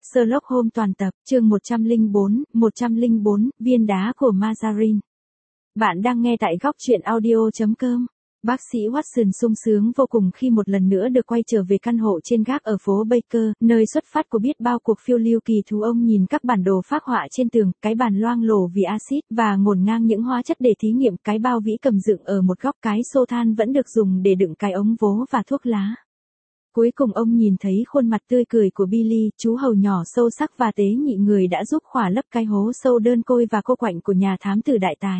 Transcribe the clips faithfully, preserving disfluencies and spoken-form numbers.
Sherlock Holmes toàn tập, chương một trăm lẻ bốn, một trăm lẻ bốn, viên đá của Margarine. Bạn đang nghe tại góc truyện audio chấm com. Bác sĩ Watson sung sướng vô cùng khi một lần nữa được quay trở về căn hộ trên gác ở phố Baker, nơi xuất phát của biết bao cuộc phiêu lưu kỳ thú. Ông nhìn các bản đồ phác họa trên tường, cái bàn loang lổ vì axit và ngổn ngang những hóa chất để thí nghiệm, cái bao vĩ cầm dựng ở một góc, cái xô than vẫn được dùng để đựng cái ống vố và thuốc lá. Cuối cùng ông nhìn thấy khuôn mặt tươi cười của Billy, chú hầu nhỏ sâu sắc và tế nhị người đã giúp khỏa lấp cái hố sâu đơn côi và cô quạnh của nhà thám tử đại tài.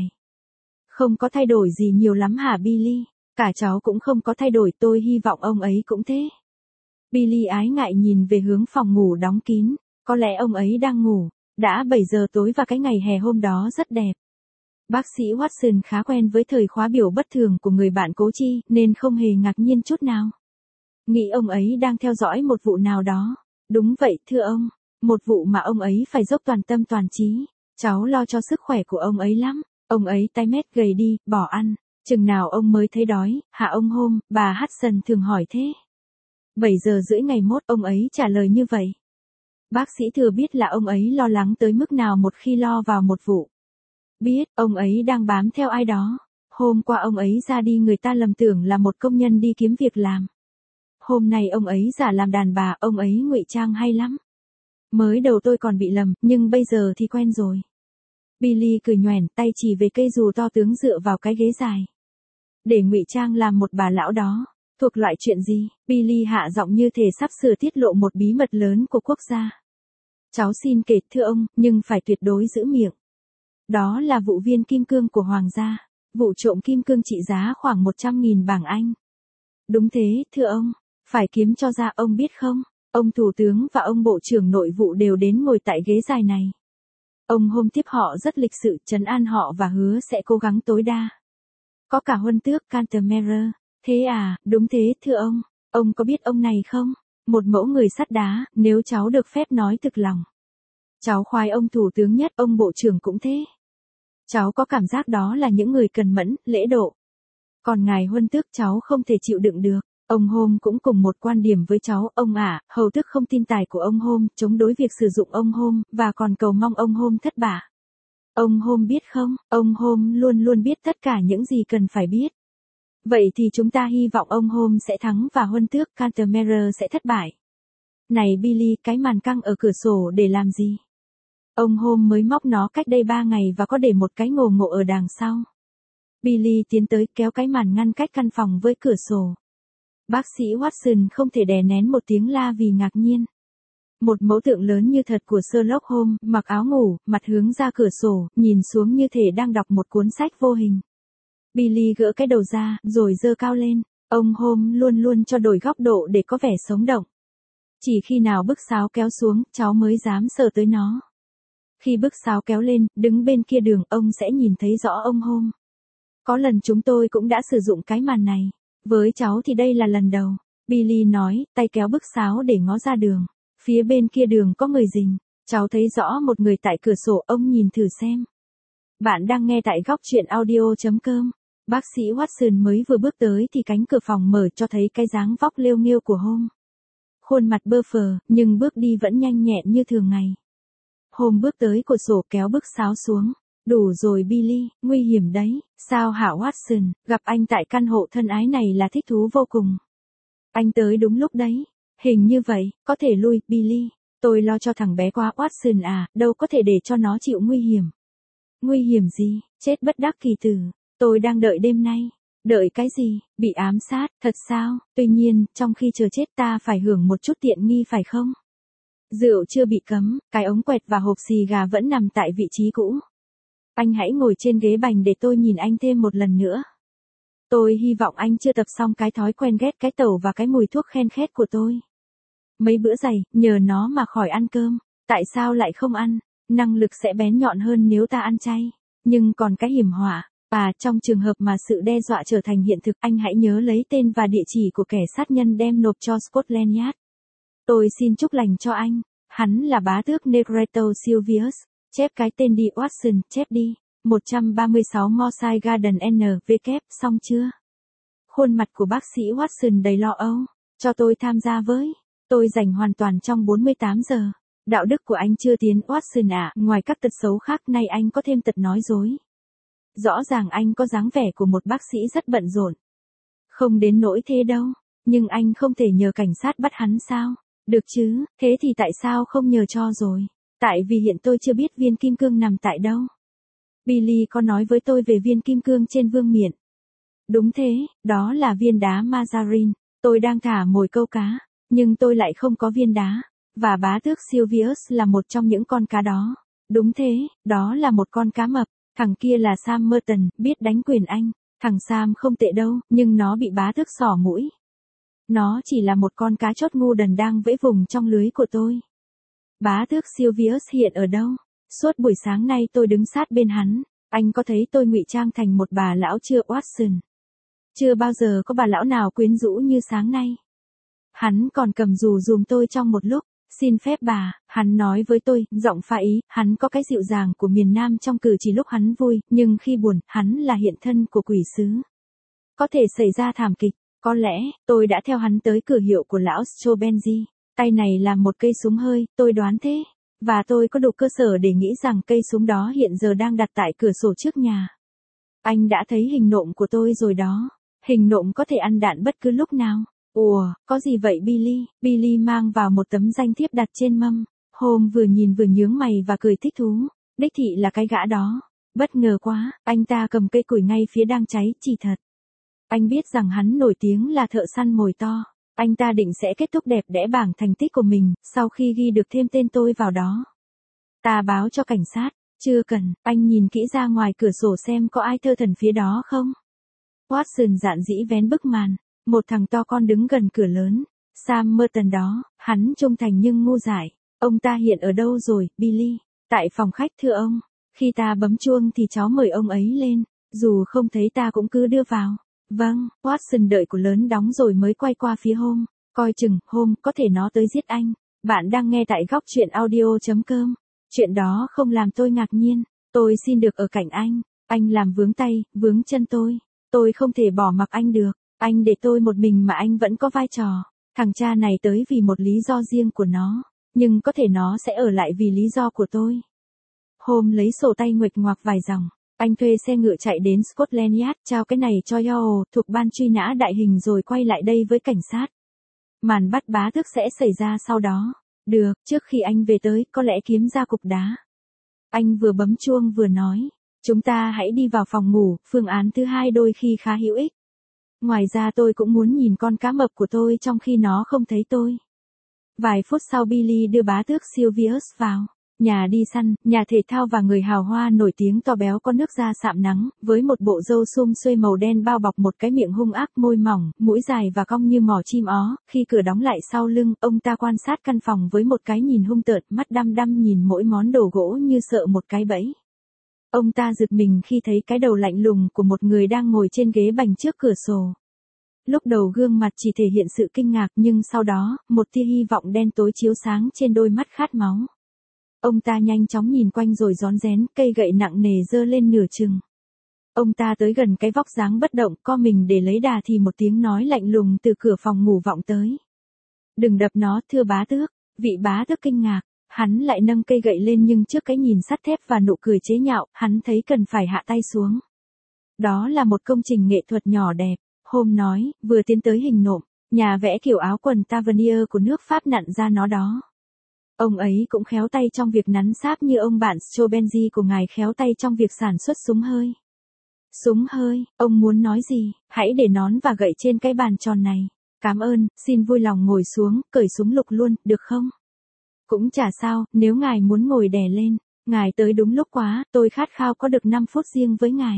Không có thay đổi gì nhiều lắm hả Billy? Cả cháu cũng không có thay đổi, tôi hy vọng ông ấy cũng thế. Billy ái ngại nhìn về hướng phòng ngủ đóng kín, có lẽ ông ấy đang ngủ, đã bảy giờ tối và cái ngày hè hôm đó rất đẹp. Bác sĩ Watson khá quen với thời khóa biểu bất thường của người bạn cố chi, nên không hề ngạc nhiên chút nào. Nghĩ ông ấy đang theo dõi một vụ nào đó. Đúng vậy, thưa ông, một vụ mà ông ấy phải dốc toàn tâm toàn trí. Cháu lo cho sức khỏe của ông ấy lắm. Ông ấy tái mét gầy đi, bỏ ăn. Chừng nào ông mới thấy đói, hả ông Holmes? Bà Hudson thường hỏi thế. bảy giờ rưỡi ngày mốt, ông ấy trả lời như vậy. Bác sĩ thừa biết là ông ấy lo lắng tới mức nào một khi lo vào một vụ. Biết, ông ấy đang bám theo ai đó. Hôm qua ông ấy ra đi, người ta lầm tưởng là một công nhân đi kiếm việc làm. Hôm nay ông ấy giả làm đàn bà, ông ấy ngụy trang hay lắm. Mới đầu tôi còn bị lầm, nhưng bây giờ thì quen rồi. Billy cười nhoẻn, tay chỉ về cây dù to tướng dựa vào cái ghế dài. Để ngụy trang làm một bà lão đó, thuộc loại chuyện gì? Billy hạ giọng như thể sắp sửa tiết lộ một bí mật lớn của quốc gia. Cháu xin kể, thưa ông, nhưng phải tuyệt đối giữ miệng. Đó là vụ viên kim cương của Hoàng gia, vụ trộm kim cương trị giá khoảng một trăm nghìn bảng Anh. Đúng thế, thưa ông. Phải kiếm cho ra, ông biết không, ông thủ tướng và ông bộ trưởng nội vụ đều đến ngồi tại ghế dài này. Ông Holmes tiếp họ rất lịch sự, trấn an họ và hứa sẽ cố gắng tối đa. Có cả huân tước Cantermerer. Thế à, đúng thế thưa ông. Ông có biết ông này không? Một mẫu người sắt đá, nếu cháu được phép nói thực lòng. Cháu khoái ông thủ tướng nhất, ông bộ trưởng cũng thế. Cháu có cảm giác đó là những người cần mẫn, lễ độ. Còn ngài huân tước cháu không thể chịu đựng được. Ông Holmes cũng cùng một quan điểm với cháu, ông ạ, hầu tước không tin tài của ông Holmes, chống đối việc sử dụng ông Holmes, và còn cầu mong ông Holmes thất bại. Ông Holmes biết không, ông Holmes luôn luôn biết tất cả những gì cần phải biết. Vậy thì chúng ta hy vọng ông Holmes sẽ thắng và huân tước Cantermerer sẽ thất bại. Này Billy, cái màn căng ở cửa sổ để làm gì? Ông Holmes mới móc nó cách đây ba ngày và có để một cái ngồ ngộ ở đằng sau. Billy tiến tới kéo cái màn ngăn cách căn phòng với cửa sổ. Bác sĩ Watson không thể đè nén một tiếng la vì ngạc nhiên. Một mẫu tượng lớn như thật của Sherlock Holmes, mặc áo ngủ, mặt hướng ra cửa sổ, nhìn xuống như thể đang đọc một cuốn sách vô hình. Billy gỡ cái đầu ra, rồi giơ cao lên. Ông Holmes luôn luôn cho đổi góc độ để có vẻ sống động. Chỉ khi nào bức sáo kéo xuống, cháu mới dám sờ tới nó. Khi bức sáo kéo lên, đứng bên kia đường, ông sẽ nhìn thấy rõ ông Holmes. Có lần chúng tôi cũng đã sử dụng cái màn này. Với cháu thì đây là lần đầu. Billy nói, tay kéo bức sáo để ngó ra đường. Phía bên kia đường có người rình. Cháu thấy rõ một người tại cửa sổ, ông nhìn thử xem. Bạn đang nghe tại góc truyện audio chấm com. Bác sĩ Watson mới vừa bước tới thì cánh cửa phòng mở cho thấy cái dáng vóc lêu nghêu của Holmes. Khuôn mặt bơ phờ, nhưng bước đi vẫn nhanh nhẹn như thường ngày. Holmes bước tới cửa sổ kéo bức sáo xuống. Đủ rồi Billy, nguy hiểm đấy. Sao hả Watson, gặp anh tại căn hộ thân ái này là thích thú vô cùng. Anh tới đúng lúc đấy. Hình như vậy, có thể lui, Billy. Tôi lo cho thằng bé quá Watson à, đâu có thể để cho nó chịu nguy hiểm. Nguy hiểm gì, chết bất đắc kỳ tử. Tôi đang đợi đêm nay. Đợi cái gì, bị ám sát, thật sao? Tuy nhiên, trong khi chờ chết ta phải hưởng một chút tiện nghi phải không? Rượu chưa bị cấm, cái ống quẹt và hộp xì gà vẫn nằm tại vị trí cũ. Anh hãy ngồi trên ghế bành để tôi nhìn anh thêm một lần nữa. Tôi hy vọng anh chưa tập xong cái thói quen ghét cái tẩu và cái mùi thuốc khen khét của tôi. Mấy bữa dày, nhờ nó mà khỏi ăn cơm. Tại sao lại không ăn? Năng lực sẽ bén nhọn hơn nếu ta ăn chay. Nhưng còn cái hiểm họa. À, trong trường hợp mà sự đe dọa trở thành hiện thực, anh hãy nhớ lấy tên và địa chỉ của kẻ sát nhân đem nộp cho Scotland Yard. Tôi xin chúc lành cho anh. Hắn là bá tước Negreto Silvius. Chép cái tên đi Watson, chép đi. một trăm ba mươi sáu Moorside Garden N W, xong chưa? Khuôn mặt của bác sĩ Watson đầy lo âu. Cho tôi tham gia với. Tôi rảnh hoàn toàn trong bốn mươi tám giờ. Đạo đức của anh chưa tiến Watson ạ, ngoài các tật xấu khác nay anh có thêm tật nói dối. Rõ ràng anh có dáng vẻ của một bác sĩ rất bận rộn. Không đến nỗi thế đâu, nhưng anh không thể nhờ cảnh sát bắt hắn sao? Được chứ, thế thì tại sao không nhờ cho rồi? Tại vì hiện tôi chưa biết viên kim cương nằm tại đâu. Billy có nói với tôi về viên kim cương trên vương miện. Đúng thế, đó là viên đá Margarine. Tôi đang thả mồi câu cá, nhưng tôi lại không có viên đá. Và bá tước Sylvius là một trong những con cá đó. Đúng thế, đó là một con cá mập. Thằng kia là Sam Merton, biết đánh quyền Anh. Thằng Sam không tệ đâu, nhưng nó bị bá tước xỏ mũi. Nó chỉ là một con cá chốt ngu đần đang vẫy vùng trong lưới của tôi. Bá tước Sylvius hiện ở đâu? Suốt buổi sáng nay tôi đứng sát bên hắn. Anh có thấy tôi ngụy trang thành một bà lão chưa, Watson? Chưa bao giờ có bà lão nào quyến rũ như sáng nay. Hắn còn cầm dù dùm tôi trong một lúc. Xin phép bà, hắn nói với tôi, giọng pha ý, hắn có cái dịu dàng của miền Nam trong cử chỉ lúc hắn vui, nhưng khi buồn, hắn là hiện thân của quỷ sứ. Có thể xảy ra thảm kịch, có lẽ, tôi đã theo hắn tới cửa hiệu của lão Strobenzi. Tay này là một cây súng hơi, tôi đoán thế. Và tôi có đủ cơ sở để nghĩ rằng cây súng đó hiện giờ đang đặt tại cửa sổ trước nhà. Anh đã thấy hình nộm của tôi rồi đó. Hình nộm có thể ăn đạn bất cứ lúc nào. Ủa, có gì vậy Billy? Billy mang vào một tấm danh thiếp đặt trên mâm. Hôm vừa nhìn vừa nhướng mày và cười thích thú. Đích thị là cái gã đó. Bất ngờ quá, anh ta cầm cây củi ngay phía đang cháy, chỉ thật. Anh biết rằng hắn nổi tiếng là thợ săn mồi to. Anh ta định sẽ kết thúc đẹp đẽ bảng thành tích của mình, sau khi ghi được thêm tên tôi vào đó. Ta báo cho cảnh sát. Chưa cần, anh nhìn kỹ ra ngoài cửa sổ xem có ai thơ thẩn phía đó không. Watson dạn dĩ vén bức màn. Một thằng to con đứng gần cửa lớn. Sam Merton đó, hắn trung thành nhưng ngu dại. Ông ta hiện ở đâu rồi, Billy? Tại phòng khách thưa ông. Khi ta bấm chuông thì cháu mời ông ấy lên. Dù không thấy ta cũng cứ đưa vào. Vâng, Watson đợi cửa lớn đóng rồi mới quay qua phía Home. Coi chừng, Home, có thể nó tới giết anh. Bạn đang nghe tại góc truyện audio.com. Chuyện đó không làm tôi ngạc nhiên. Tôi xin được ở cạnh anh. Anh làm vướng tay, vướng chân tôi. Tôi không thể bỏ mặc anh được. Anh để tôi một mình mà anh vẫn có vai trò. Thằng cha này tới vì một lý do riêng của nó. Nhưng có thể nó sẽ ở lại vì lý do của tôi. Home lấy sổ tay nguệch ngoạc vài dòng. Anh thuê xe ngựa chạy đến Scotland Yard, trao cái này cho Yao, thuộc ban truy nã đại hình rồi quay lại đây với cảnh sát. Màn bắt bá tước sẽ xảy ra sau đó. Được, trước khi anh về tới, có lẽ kiếm ra cục đá. Anh vừa bấm chuông vừa nói. Chúng ta hãy đi vào phòng ngủ, phương án thứ hai đôi khi khá hữu ích. Ngoài ra tôi cũng muốn nhìn con cá mập của tôi trong khi nó không thấy tôi. Vài phút sau Billy đưa bá tước Sylvius vào. Nhà đi săn, nhà thể thao và người hào hoa nổi tiếng to béo có nước da sạm nắng, với một bộ râu sum xuê màu đen bao bọc một cái miệng hung ác, môi mỏng, mũi dài và cong như mỏ chim ó. Khi cửa đóng lại sau lưng, ông ta quan sát căn phòng với một cái nhìn hung tợn, mắt đăm đăm nhìn mỗi món đồ gỗ như sợ một cái bẫy. Ông ta giật mình khi thấy cái đầu lạnh lùng của một người đang ngồi trên ghế bành trước cửa sổ. Lúc đầu gương mặt chỉ thể hiện sự kinh ngạc nhưng sau đó, một tia hy vọng đen tối chiếu sáng trên đôi mắt khát máu. Ông ta nhanh chóng nhìn quanh rồi rón rén, cây gậy nặng nề giơ lên nửa chừng. Ông ta tới gần cái vóc dáng bất động, co mình để lấy đà thì một tiếng nói lạnh lùng từ cửa phòng ngủ vọng tới. Đừng đập nó, thưa bá tước. Vị bá tước kinh ngạc, hắn lại nâng cây gậy lên nhưng trước cái nhìn sắt thép và nụ cười chế nhạo, hắn thấy cần phải hạ tay xuống. Đó là một công trình nghệ thuật nhỏ đẹp. Hôm nói, vừa tiến tới hình nộm, nhà vẽ kiểu áo quần Tavernier của nước Pháp nặn ra nó đó. Ông ấy cũng khéo tay trong việc nắn sáp như ông bạn Strobenzi của ngài khéo tay trong việc sản xuất súng hơi. Súng hơi, ông muốn nói gì, hãy để nón và gậy trên cái bàn tròn này. Cảm ơn, xin vui lòng ngồi xuống, cởi súng lục luôn, được không? Cũng chả sao, nếu ngài muốn ngồi đè lên. Ngài tới đúng lúc quá, tôi khát khao có được năm phút riêng với ngài.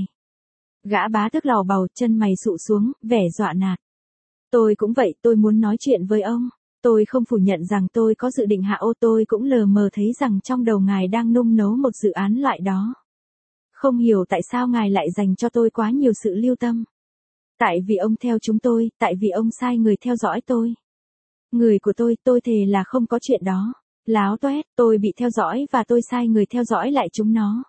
Gã bá tước lò bầu, chân mày sụ xuống, vẻ dọa nạt. Tôi cũng vậy, tôi muốn nói chuyện với ông. Tôi không phủ nhận rằng tôi có dự định hạ ô, tôi cũng lờ mờ thấy rằng trong đầu ngài đang nung nấu một dự án loại đó. Không hiểu tại sao ngài lại dành cho tôi quá nhiều sự lưu tâm. Tại vì ông theo chúng tôi, tại vì ông sai người theo dõi tôi. Người của tôi, tôi thề là không có chuyện đó. Láo toét, tôi bị theo dõi và tôi sai người theo dõi lại chúng nó.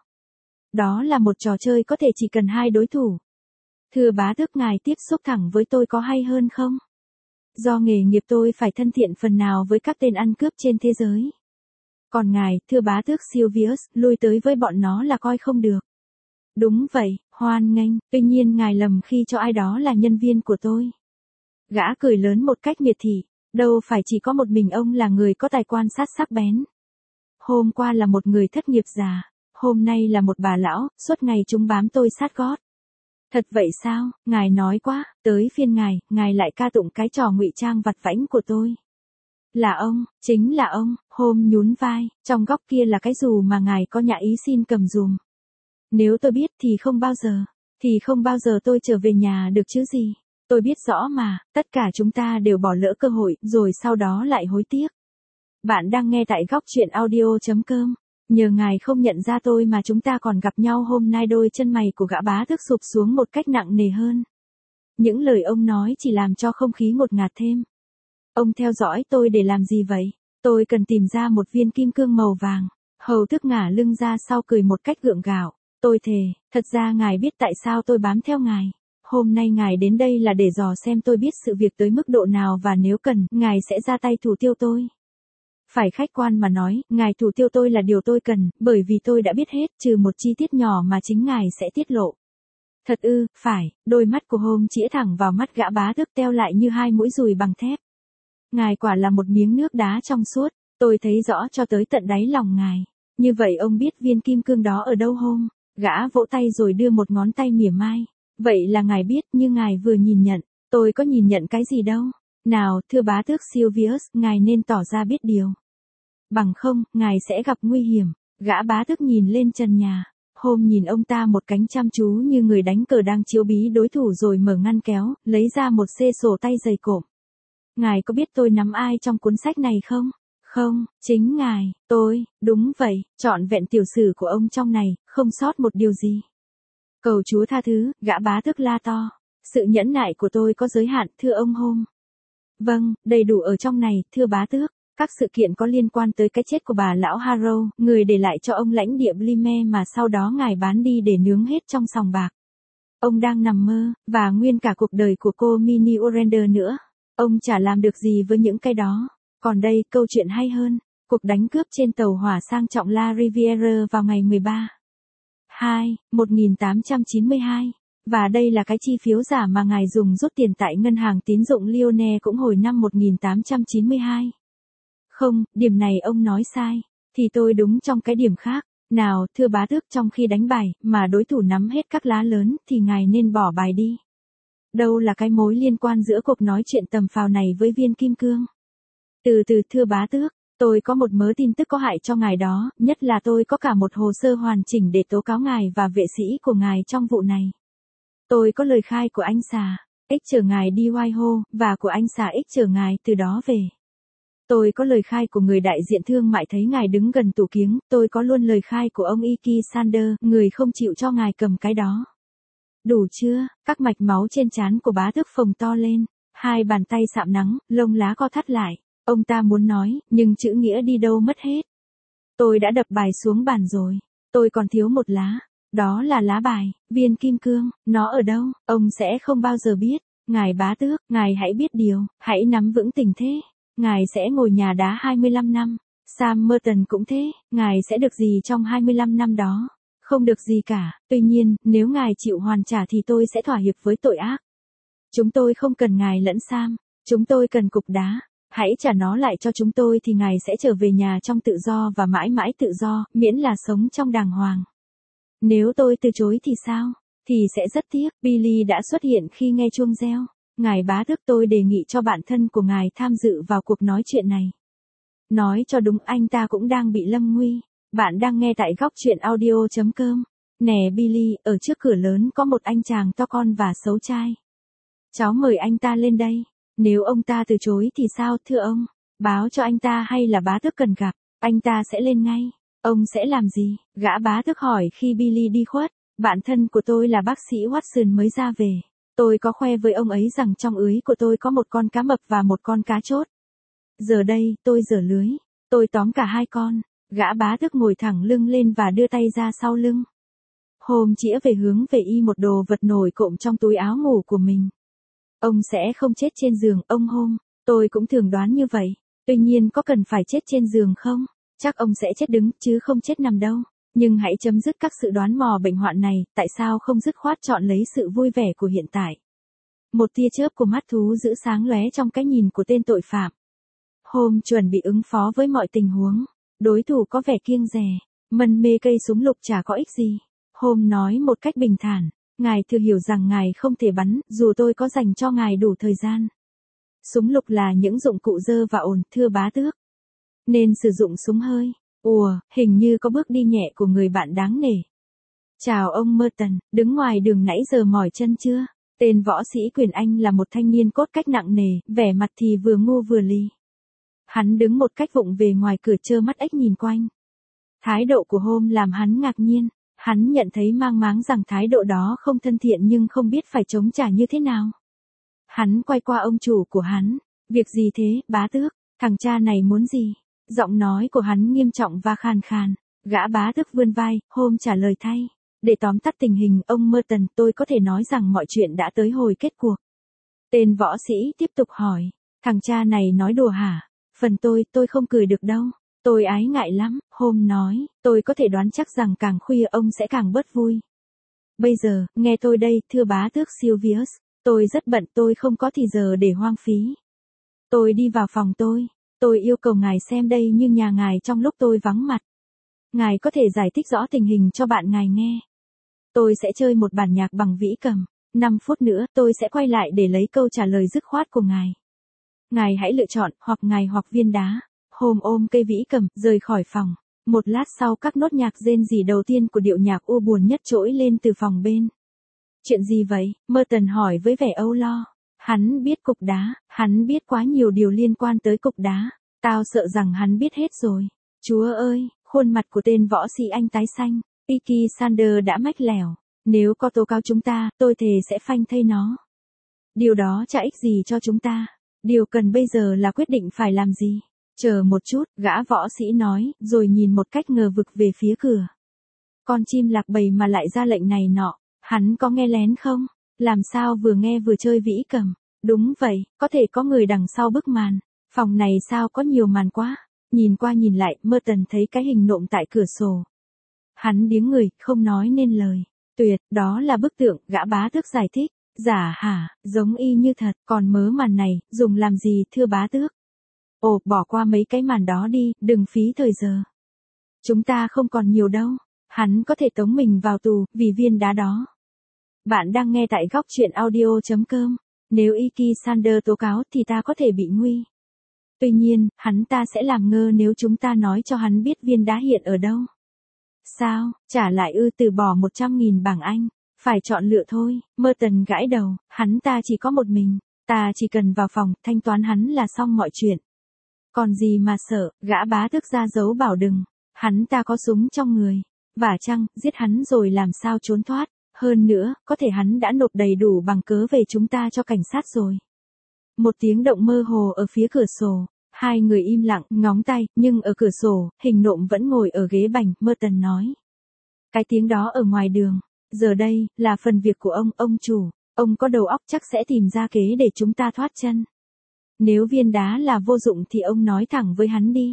Đó là một trò chơi có thể chỉ cần hai đối thủ. Thưa bá tước, ngài tiếp xúc thẳng với tôi có hay hơn không? Do nghề nghiệp tôi phải thân thiện phần nào với các tên ăn cướp trên thế giới. Còn ngài, thưa bá tước Silvius, lui tới với bọn nó là coi không được. Đúng vậy, hoan nghênh, tuy nhiên ngài lầm khi cho ai đó là nhân viên của tôi. Gã cười lớn một cách miệt thị, đâu phải chỉ có một mình ông là người có tài quan sát sắc bén. Hôm qua là một người thất nghiệp già, hôm nay là một bà lão, suốt ngày chúng bám tôi sát gót. Thật vậy sao, ngài nói quá, tới phiên ngài, ngài lại ca tụng cái trò ngụy trang vặt vãnh của tôi. Là ông, chính là ông, hôm nhún vai, trong góc kia là cái dù mà ngài có nhã ý xin cầm dùm. Nếu tôi biết thì không bao giờ, thì không bao giờ tôi trở về nhà được chứ gì. Tôi biết rõ mà, tất cả chúng ta đều bỏ lỡ cơ hội, rồi sau đó lại hối tiếc. Bạn đang nghe tại góc truyện audio.com. Nhờ ngài không nhận ra tôi mà chúng ta còn gặp nhau hôm nay. Đôi chân mày của gã bá tước sụp xuống một cách nặng nề hơn. Những lời ông nói chỉ làm cho không khí ngột ngạt thêm. Ông theo dõi tôi để làm gì vậy? Tôi cần tìm ra một viên kim cương màu vàng. Hầu tước ngả lưng ra sau cười một cách gượng gạo. Tôi thề, thật ra ngài biết tại sao tôi bám theo ngài. Hôm nay ngài đến đây là để dò xem tôi biết sự việc tới mức độ nào và nếu cần, ngài sẽ ra tay thủ tiêu tôi. Phải khách quan mà nói, ngài thủ tiêu tôi là điều tôi cần, bởi vì tôi đã biết hết, trừ một chi tiết nhỏ mà chính ngài sẽ tiết lộ. Thật ư, phải, đôi mắt của Hôm chĩa thẳng vào mắt gã bá tước teo lại như hai mũi dùi bằng thép. Ngài quả là một miếng nước đá trong suốt, tôi thấy rõ cho tới tận đáy lòng ngài. Như vậy ông biết viên kim cương đó ở đâu Hôm? Gã vỗ tay rồi đưa một ngón tay mỉa mai. Vậy là ngài biết, như ngài vừa nhìn nhận, tôi có nhìn nhận cái gì đâu. Nào, thưa bá tước Silvius, ngài nên tỏ ra biết điều. Bằng không, ngài sẽ gặp nguy hiểm. Gã bá tước nhìn lên trần nhà. Hôm nhìn ông ta một cánh chăm chú như người đánh cờ đang chiếu bí đối thủ rồi mở ngăn kéo, lấy ra một xê sổ tay dày cộm. Ngài có biết tôi nắm ai trong cuốn sách này không? Không, chính ngài, tôi, đúng vậy, trọn vẹn tiểu sử của ông trong này, không sót một điều gì. Cầu Chúa tha thứ, gã bá tước la to. Sự nhẫn nại của tôi có giới hạn, thưa ông Hôm. Vâng, đầy đủ ở trong này, thưa bá tước. Các sự kiện có liên quan tới cái chết của bà lão Harrow, người để lại cho ông lãnh địa Blyme mà sau đó ngài bán đi để nướng hết trong sòng bạc. Ông đang nằm mơ, và nguyên cả cuộc đời của cô Minnie Orender nữa. Ông chả làm được gì với những cái đó. Còn đây, câu chuyện hay hơn. Cuộc đánh cướp trên tàu hỏa sang trọng La Riviere vào ngày mười ba tháng hai, một nghìn tám trăm chín mươi hai. Và đây là cái chi phiếu giả mà ngài dùng rút tiền tại ngân hàng tín dụng Lyonnais cũng hồi năm một nghìn tám trăm chín mươi hai. Không, điểm này ông nói sai. Thì tôi đúng trong cái điểm khác. Nào, thưa bá tước, trong khi đánh bài, mà đối thủ nắm hết các lá lớn, thì ngài nên bỏ bài đi. Đâu là cái mối liên quan giữa cuộc nói chuyện tầm phào này với viên kim cương? Từ từ thưa bá tước, tôi có một mớ tin tức có hại cho ngài đó, nhất là tôi có cả một hồ sơ hoàn chỉnh để tố cáo ngài và vệ sĩ của ngài trong vụ này. Tôi có lời khai của anh xà X chở ngài đi Whitehall, và của anh xà X chở ngài từ đó về. Tôi có lời khai của người đại diện thương mại thấy ngài đứng gần tủ kiếng, tôi có luôn lời khai của ông Iki Sander, người không chịu cho ngài cầm cái đó. Đủ chưa? Các mạch máu trên trán của bá tước phồng to lên, hai bàn tay sạm nắng, lông lá co thắt lại. Ông ta muốn nói, nhưng chữ nghĩa đi đâu mất hết. Tôi đã đập bài xuống bàn rồi. Tôi còn thiếu một lá. Đó là lá bài, viên kim cương, nó ở đâu, ông sẽ không bao giờ biết. Ngài bá tước, ngài hãy biết điều, hãy nắm vững tình thế. Ngài sẽ ngồi nhà đá hai mươi lăm năm. Sam Merton cũng thế, ngài sẽ được gì trong hai mươi lăm năm đó? Không được gì cả, tuy nhiên, nếu ngài chịu hoàn trả thì tôi sẽ thỏa hiệp với tội ác. Chúng tôi không cần ngài lẫn Sam, chúng tôi cần cục đá. Hãy trả nó lại cho chúng tôi thì ngài sẽ trở về nhà trong tự do và mãi mãi tự do, miễn là sống trong đàng hoàng. Nếu tôi từ chối thì sao? Thì sẽ rất tiếc. Billy đã xuất hiện khi nghe chuông reo. Ngài bá tước, tôi đề nghị cho bạn thân của ngài tham dự vào cuộc nói chuyện này. Nói cho đúng, anh ta cũng đang bị lâm nguy. Bạn đang nghe tại góc truyện audio.com. Nè Billy, ở trước cửa lớn có một anh chàng to con và xấu trai. Cháu mời anh ta lên đây. Nếu ông ta từ chối thì sao thưa ông? Báo cho anh ta hay là bá tước cần gặp, anh ta sẽ lên ngay. Ông sẽ làm gì? Gã bá tước hỏi khi Billy đi khuất. Bạn thân của tôi là bác sĩ Watson mới ra về. Tôi có khoe với ông ấy rằng trong ưới của tôi có một con cá mập và một con cá chốt. Giờ đây, tôi giở lưới. Tôi tóm cả hai con. Gã bá tước ngồi thẳng lưng lên và đưa tay ra sau lưng. Hôm chĩa về hướng về y một đồ vật nổi cộm trong túi áo ngủ của mình. Ông sẽ không chết trên giường, ông Hôm. Tôi cũng thường đoán như vậy. Tuy nhiên có cần phải chết trên giường không? Chắc ông sẽ chết đứng, chứ không chết nằm đâu. Nhưng hãy chấm dứt các sự đoán mò bệnh hoạn này, tại sao không dứt khoát chọn lấy sự vui vẻ của hiện tại. Một tia chớp của mắt thú dữ sáng lóe trong cái nhìn của tên tội phạm. Hôm chuẩn bị ứng phó với mọi tình huống, đối thủ có vẻ kiêng dè, mân mê cây súng lục chả có ích gì. Hôm nói một cách bình thản, ngài thừa hiểu rằng ngài không thể bắn, dù tôi có dành cho ngài đủ thời gian. Súng lục là những dụng cụ dơ và ồn, thưa bá tước. Nên sử dụng súng hơi. Ùa, hình như có bước đi nhẹ của người bạn đáng nể. Chào ông Merton, đứng ngoài đường nãy giờ mỏi chân chưa? Tên võ sĩ quyền Anh là một thanh niên cốt cách nặng nề, vẻ mặt thì vừa ngu vừa lì. Hắn đứng một cách vụng về ngoài cửa trơ mắt ếch nhìn quanh. Thái độ của Hôm làm hắn ngạc nhiên, hắn nhận thấy mang máng rằng thái độ đó không thân thiện nhưng không biết phải chống trả như thế nào. Hắn quay qua ông chủ của hắn, việc gì thế, bá tước, thằng cha này muốn gì? Giọng nói của hắn nghiêm trọng và khàn khàn, gã bá tước vươn vai, Hôm trả lời thay. Để tóm tắt tình hình, ông Merton, tôi có thể nói rằng mọi chuyện đã tới hồi kết cuộc. Tên võ sĩ tiếp tục hỏi, thằng cha này nói đùa hả? Phần tôi, tôi không cười được đâu. Tôi ái ngại lắm, Hôm nói, tôi có thể đoán chắc rằng càng khuya ông sẽ càng bớt vui. Bây giờ, nghe tôi đây, thưa bá tước Silvius, tôi rất bận, tôi không có thì giờ để hoang phí. Tôi đi vào phòng tôi, tôi yêu cầu ngài xem đây như nhà ngài trong lúc tôi vắng mặt. Ngài có thể giải thích rõ tình hình cho bạn ngài nghe. Tôi sẽ chơi một bản nhạc bằng vĩ cầm, năm phút nữa tôi sẽ quay lại để lấy câu trả lời dứt khoát của ngài. Ngài hãy lựa chọn, hoặc ngài hoặc viên đá. Hôm ôm cây vĩ cầm, rời khỏi phòng. Một lát sau các nốt nhạc rên rỉ đầu tiên của điệu nhạc u buồn nhất trỗi lên từ phòng bên. Chuyện gì vậy? Merton hỏi với vẻ âu lo. Hắn biết cục đá, hắn biết quá nhiều điều liên quan tới cục đá. Tao sợ rằng hắn biết hết rồi. Chúa ơi, khuôn mặt của tên võ sĩ Anh tái xanh. Iki Sander đã mách lẻo. Nếu có tố cáo chúng ta, tôi thề sẽ phanh thây nó. Điều đó chả ích gì cho chúng ta. Điều cần bây giờ là quyết định phải làm gì. Chờ một chút, gã võ sĩ nói, rồi nhìn một cách ngờ vực về phía cửa. Con chim lạc bầy mà lại ra lệnh này nọ, hắn có nghe lén không? Làm sao vừa nghe vừa chơi vĩ cầm? Đúng vậy, có thể có người đằng sau bức màn. Phòng này sao có nhiều màn quá? Nhìn qua nhìn lại, Merton thấy cái hình nộm tại cửa sổ. Hắn điếng người, không nói nên lời. Tuyệt, đó là bức tượng, gã bá tước giải thích. Giả hả, giống y như thật, còn mớ màn này, dùng làm gì thưa bá tước? Ồ, bỏ qua mấy cái màn đó đi, đừng phí thời giờ. Chúng ta không còn nhiều đâu. Hắn có thể tống mình vào tù, vì viên đá đó. Bạn đang nghe tại góc truyện audio chấm com. Nếu Iki Sander tố cáo thì ta có thể bị nguy. Tuy nhiên, hắn ta sẽ làm ngơ nếu chúng ta nói cho hắn biết viên đá hiện ở đâu. Sao, trả lại ư từ bỏ một trăm nghìn bảng Anh. Phải chọn lựa thôi, Merton gãi đầu, hắn ta chỉ có một mình. Ta chỉ cần vào phòng, thanh toán hắn là xong mọi chuyện. Còn gì mà sợ, gã bá tước ra dấu bảo đừng. Hắn ta có súng trong người. Và chăng, giết hắn rồi làm sao trốn thoát. Hơn nữa, có thể hắn đã nộp đầy đủ bằng cớ về chúng ta cho cảnh sát rồi. Một tiếng động mơ hồ ở phía cửa sổ. Hai người im lặng, ngóng tay, nhưng ở cửa sổ, hình nộm vẫn ngồi ở ghế bành, Merton nói. Cái tiếng đó ở ngoài đường. Giờ đây, là phần việc của ông, ông chủ. Ông có đầu óc chắc sẽ tìm ra kế để chúng ta thoát chân. Nếu viên đá là vô dụng thì ông nói thẳng với hắn đi.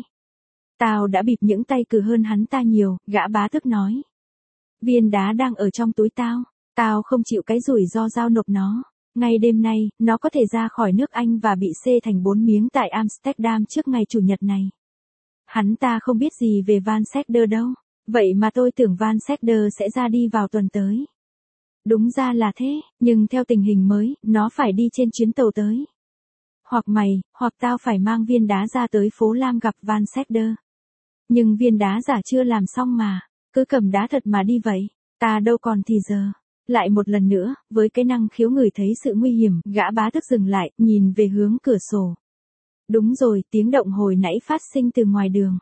Tao đã bịp những tay cừ hơn hắn ta nhiều, gã bá tước nói. Viên đá đang ở trong túi tao. Tao không chịu cái rủi ro giao nộp nó. Ngay đêm nay, nó có thể ra khỏi nước Anh và bị xê thành bốn miếng tại Amsterdam trước ngày Chủ nhật này. Hắn ta không biết gì về Van Seder đâu. Vậy mà tôi tưởng Van Seder sẽ ra đi vào tuần tới. Đúng ra là thế, nhưng theo tình hình mới, nó phải đi trên chuyến tàu tới. Hoặc mày, hoặc tao phải mang viên đá ra tới phố Lam gặp Van Seder. Nhưng viên đá giả chưa làm xong mà, cứ cầm đá thật mà đi vậy, ta đâu còn thì giờ. Lại một lần nữa, với cái năng khiếu ngửi thấy sự nguy hiểm, gã bá tước dừng lại, nhìn về hướng cửa sổ. Đúng rồi, tiếng động hồi nãy phát sinh từ ngoài đường.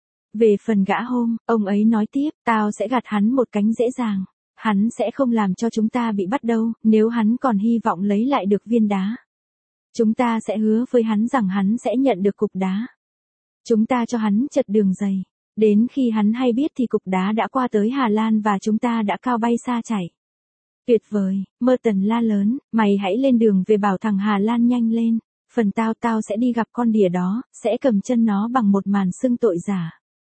Về phần gã Hôm, ông ấy nói tiếp, tao sẽ gạt hắn một cánh dễ dàng. Hắn sẽ không làm cho chúng ta bị bắt đâu, nếu hắn còn hy vọng lấy lại được viên đá. Chúng ta sẽ hứa với hắn rằng hắn sẽ nhận được cục đá. Chúng ta cho hắn chật đường dày. Đến khi hắn hay biết thì cục đá đã qua tới Hà Lan và chúng ta đã cao bay xa chảy. Tuyệt vời, Merton la lớn, mày hãy lên đường về bảo thằng Hà Lan nhanh lên. Phần tao tao sẽ đi gặp con đỉa đó, sẽ cầm chân nó bằng một màn xưng tội giả.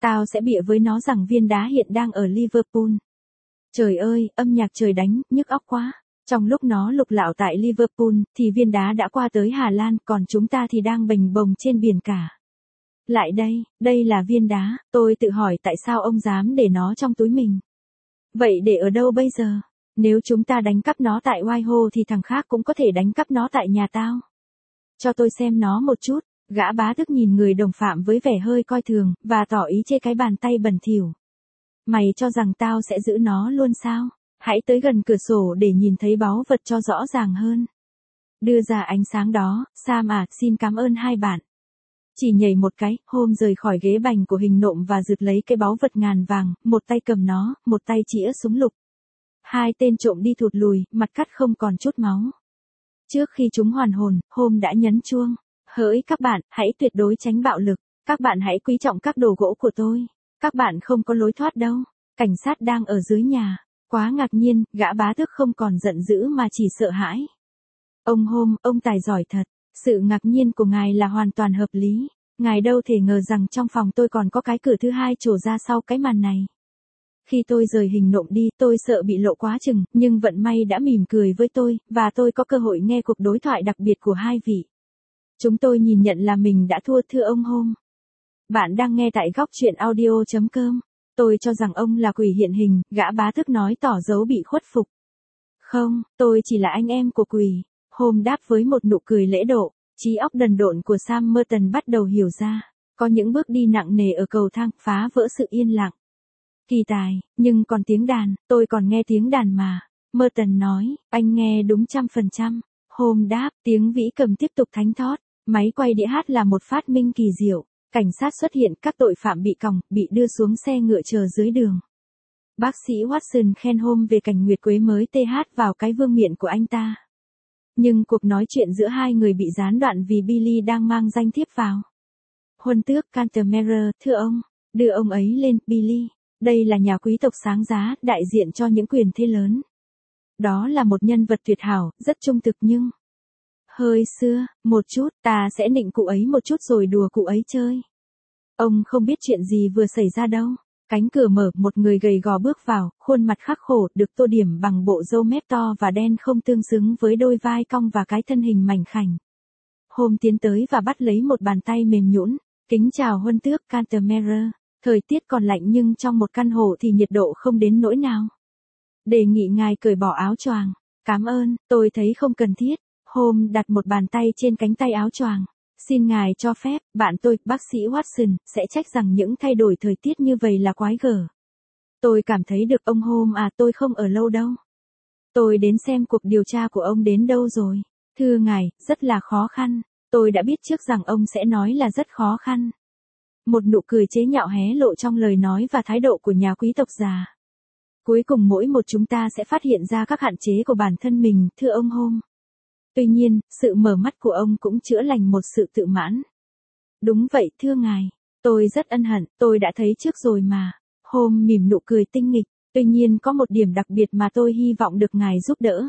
Tao sẽ bịa với nó rằng viên đá hiện đang ở Liverpool. Trời ơi, âm nhạc trời đánh, nhức óc quá. Trong lúc nó lục lạo tại Liverpool, thì viên đá đã qua tới Hà Lan, còn chúng ta thì đang bềnh bồng trên biển cả. Lại đây, đây là viên đá, tôi tự hỏi tại sao ông dám để nó trong túi mình. Vậy để ở đâu bây giờ? Nếu chúng ta đánh cắp nó tại Whitehall thì thằng khác cũng có thể đánh cắp nó tại nhà tao. Cho tôi xem nó một chút, gã bá tức nhìn người đồng phạm với vẻ hơi coi thường, và tỏ ý chê cái bàn tay bẩn thỉu. Mày cho rằng tao sẽ giữ nó luôn sao? Hãy tới gần cửa sổ để nhìn thấy báu vật cho rõ ràng hơn. Đưa ra ánh sáng đó, Sam à, xin cảm ơn hai bạn. Chỉ nhảy một cái, Hôm rời khỏi ghế bành của hình nộm và rượt lấy cái báu vật ngàn vàng, một tay cầm nó, một tay chĩa súng lục. Hai tên trộm đi thụt lùi, mặt cắt không còn chút máu. Trước khi chúng hoàn hồn, Hôm đã nhấn chuông. Hỡi các bạn, hãy tuyệt đối tránh bạo lực. Các bạn hãy quý trọng các đồ gỗ của tôi. Các bạn không có lối thoát đâu. Cảnh sát đang ở dưới nhà. Quá ngạc nhiên, gã bá tước không còn giận dữ mà chỉ sợ hãi. Ông Hôm, ông tài giỏi thật. Sự ngạc nhiên của ngài là hoàn toàn hợp lý. Ngài đâu thể ngờ rằng trong phòng tôi còn có cái cửa thứ hai trổ ra sau cái màn này. Khi tôi rời hình nộm đi, tôi sợ bị lộ quá chừng, nhưng vận may đã mỉm cười với tôi, và tôi có cơ hội nghe cuộc đối thoại đặc biệt của hai vị. Chúng tôi nhìn nhận là mình đã thua, thưa ông Hôm. Bạn đang nghe tại góc truyện audio chấm com. Tôi cho rằng ông là quỷ hiện hình, gã bá tước nói tỏ dấu bị khuất phục. Không, tôi chỉ là anh em của quỷ. Hôm đáp với một nụ cười lễ độ, trí óc đần độn của Sam Merton bắt đầu hiểu ra. Có những bước đi nặng nề ở cầu thang, phá vỡ sự yên lặng. Kỳ tài, nhưng còn tiếng đàn, tôi còn nghe tiếng đàn mà. Merton nói, anh nghe đúng trăm phần trăm. Hôm đáp, tiếng vĩ cầm tiếp tục thánh thót. Máy quay đĩa hát là một phát minh kỳ diệu. Cảnh sát xuất hiện, các tội phạm bị còng, bị đưa xuống xe ngựa chờ dưới đường. Bác sĩ Watson khen Hôm về cảnh nguyệt quế mới tê hát vào cái vương miện của anh ta. Nhưng cuộc nói chuyện giữa hai người bị gián đoạn vì Billy đang mang danh thiếp vào. Huân tước Cantermerer, thưa ông, đưa ông ấy lên, Billy. Đây là nhà quý tộc sáng giá, đại diện cho những quyền thế lớn. Đó là một nhân vật tuyệt hảo, rất trung thực nhưng... hơi xưa, một chút, ta sẽ nịnh cụ ấy một chút rồi đùa cụ ấy chơi. Ông không biết chuyện gì vừa xảy ra đâu. Cánh cửa mở, một người gầy gò bước vào, khuôn mặt khắc khổ, được tô điểm bằng bộ râu mép to và đen không tương xứng với đôi vai cong và cái thân hình mảnh khảnh. Hôm tiến tới và bắt lấy một bàn tay mềm nhũn. Kính chào Huân tước Cantermerer. Thời tiết còn lạnh nhưng trong một căn hộ thì nhiệt độ không đến nỗi nào. Đề nghị ngài cởi bỏ áo choàng. Cảm ơn, tôi thấy không cần thiết. Hôm đặt một bàn tay trên cánh tay áo choàng. Xin ngài cho phép, bạn tôi, bác sĩ Watson, sẽ trách rằng những thay đổi thời tiết như vậy là quái gở. Tôi cảm thấy được ông Hôm à, tôi không ở lâu đâu. Tôi đến xem cuộc điều tra của ông đến đâu rồi. Thưa ngài, rất là khó khăn. Tôi đã biết trước rằng ông sẽ nói là rất khó khăn. Một nụ cười chế nhạo hé lộ trong lời nói và thái độ của nhà quý tộc già. Cuối cùng mỗi một chúng ta sẽ phát hiện ra các hạn chế của bản thân mình, thưa ông Hôm. Tuy nhiên, sự mở mắt của ông cũng chữa lành một sự tự mãn. Đúng vậy, thưa ngài. Tôi rất ân hận, tôi đã thấy trước rồi mà. Hôm mỉm nụ cười tinh nghịch. Tuy nhiên có một điểm đặc biệt mà tôi hy vọng được ngài giúp đỡ.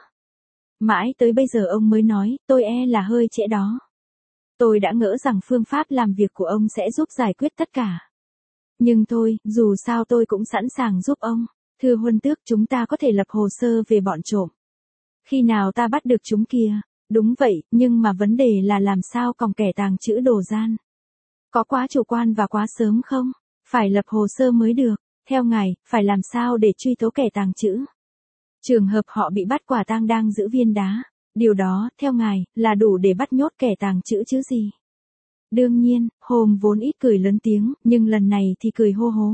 Mãi tới bây giờ ông mới nói, tôi e là hơi trễ đó. Tôi đã ngỡ rằng phương pháp làm việc của ông sẽ giúp giải quyết tất cả. Nhưng thôi, dù sao tôi cũng sẵn sàng giúp ông. Thưa Huân tước, chúng ta có thể lập hồ sơ về bọn trộm. Khi nào ta bắt được chúng kia? Đúng vậy, nhưng mà vấn đề là làm sao còng kẻ tàng trữ đồ gian. Có quá chủ quan và quá sớm không? Phải lập hồ sơ mới được. Theo ngài, phải làm sao để truy tố kẻ tàng trữ? Trường hợp họ bị bắt quả tang đang giữ viên đá. Điều đó, theo ngài, là đủ để bắt nhốt kẻ tàng trữ chứ gì? Đương nhiên, Hôm vốn ít cười lớn tiếng, nhưng lần này thì cười hô hố.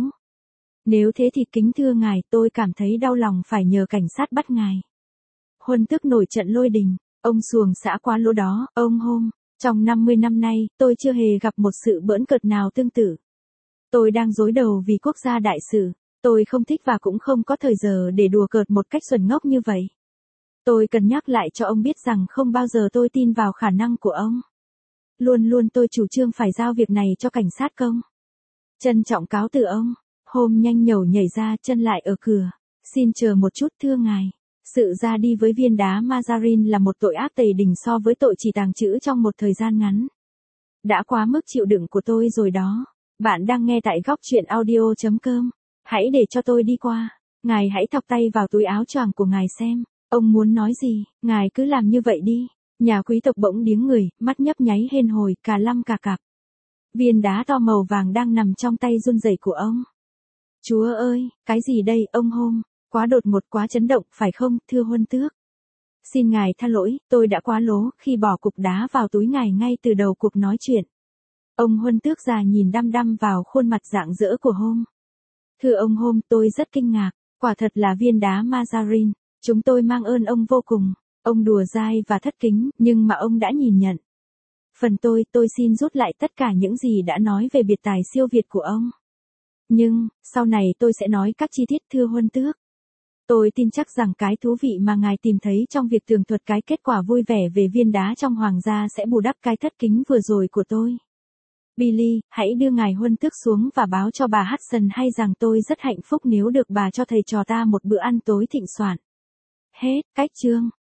Nếu thế thì kính thưa ngài, tôi cảm thấy đau lòng phải nhờ cảnh sát bắt ngài. Huân tước nổi trận lôi đình, ông xuồng xã quá lỗ đó, ông Hôm. Trong năm mươi năm nay, tôi chưa hề gặp một sự bỡn cợt nào tương tự. Tôi đang rối đầu vì quốc gia đại sự. Tôi không thích và cũng không có thời giờ để đùa cợt một cách xuẩn ngốc như vậy. Tôi cần nhắc lại cho ông biết rằng không bao giờ tôi tin vào khả năng của ông. Luôn luôn tôi chủ trương phải giao việc này cho cảnh sát công. Trân trọng cáo từ ông. Hôm nhanh nhẩu nhảy ra, chân lại ở cửa. Xin chờ một chút thưa ngài. Sự ra đi với viên đá Mazarin là một tội ác tày đình so với tội chỉ tàng trữ trong một thời gian ngắn. Đã quá mức chịu đựng của tôi rồi đó. Bạn đang nghe tại góc chuyện audio chấm com. Hãy để cho tôi đi qua. Ngài hãy thọc tay vào túi áo choàng của ngài xem. Ông muốn nói gì, ngài cứ làm như vậy đi. Nhà quý tộc bỗng điếng người, mắt nhấp nháy hên hồi, cà lăm cà cặp. Viên đá to màu vàng đang nằm trong tay run rẩy của ông. Chúa ơi, cái gì đây, ông Home? Quá đột ngột, quá chấn động, phải không, thưa Huân Tước? Xin ngài tha lỗi, tôi đã quá lố khi bỏ cục đá vào túi ngài ngay từ đầu cuộc nói chuyện. Ông Huân Tước già nhìn đăm đăm vào khuôn mặt rạng rỡ của Home. Thưa ông Home, tôi rất kinh ngạc, quả thật là viên đá Mazarin, chúng tôi mang ơn ông vô cùng. Ông đùa dai và thất kính, nhưng mà ông đã nhìn nhận. Phần tôi, tôi xin rút lại tất cả những gì đã nói về biệt tài siêu việt của ông. Nhưng, sau này tôi sẽ nói các chi tiết, thưa Huân Tước. Tôi tin chắc rằng cái thú vị mà ngài tìm thấy trong việc tường thuật cái kết quả vui vẻ về viên đá trong hoàng gia sẽ bù đắp cái thất kính vừa rồi của tôi. Billy, hãy đưa ngài Huân Tước xuống và báo cho bà Hudson hay rằng tôi rất hạnh phúc nếu được bà cho thầy trò ta một bữa ăn tối thịnh soạn. Hết, cách chương.